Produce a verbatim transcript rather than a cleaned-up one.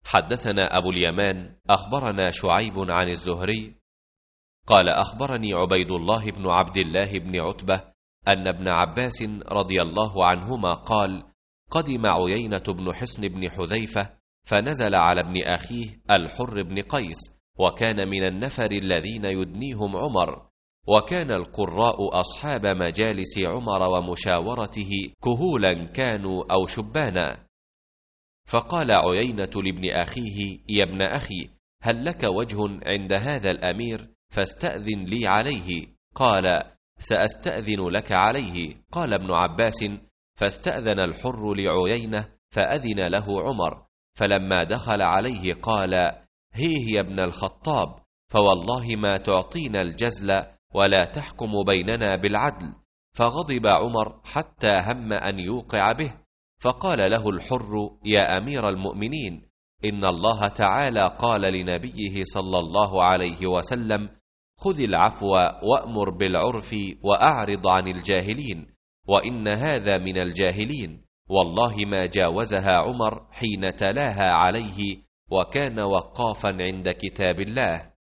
حدثنا أبو اليمان أخبرنا شعيب عن الزهري قال أخبرني عبيد الله بن عبد الله بن عتبة أن ابن عباس رضي الله عنهما قال: قدم عيينة بن حصن بن حذيفة فنزل على ابن أخيه الحر بن قيس، وكان من النفر الذين يدنيهم عمر، وكان القراء أصحاب مجالس عمر ومشاورته كهولا كانوا أو شبانا. فقال عيينة لابن أخيه: يا ابن أخي، هل لك وجه عند هذا الأمير فاستأذن لي عليه؟ قال: سأستأذن لك عليه. قال ابن عباس: فاستأذن الحر لعيينة فأذن له عمر، فلما دخل عليه قال: هيه يا ابن الخطاب، فوالله ما تعطينا الجزل ولا تحكم بيننا بالعدل. فغضب عمر حتى هم أن يوقع به، فقال له الحر: يا أمير المؤمنين، إن الله تعالى قال لنبيه صلى الله عليه وسلم: خذ العفو وأمر بالعرف وأعرض عن الجاهلين، وإن هذا من الجاهلين. والله ما جاوزها عمر حين تلاها عليه، وكان وقافا عند كتاب الله.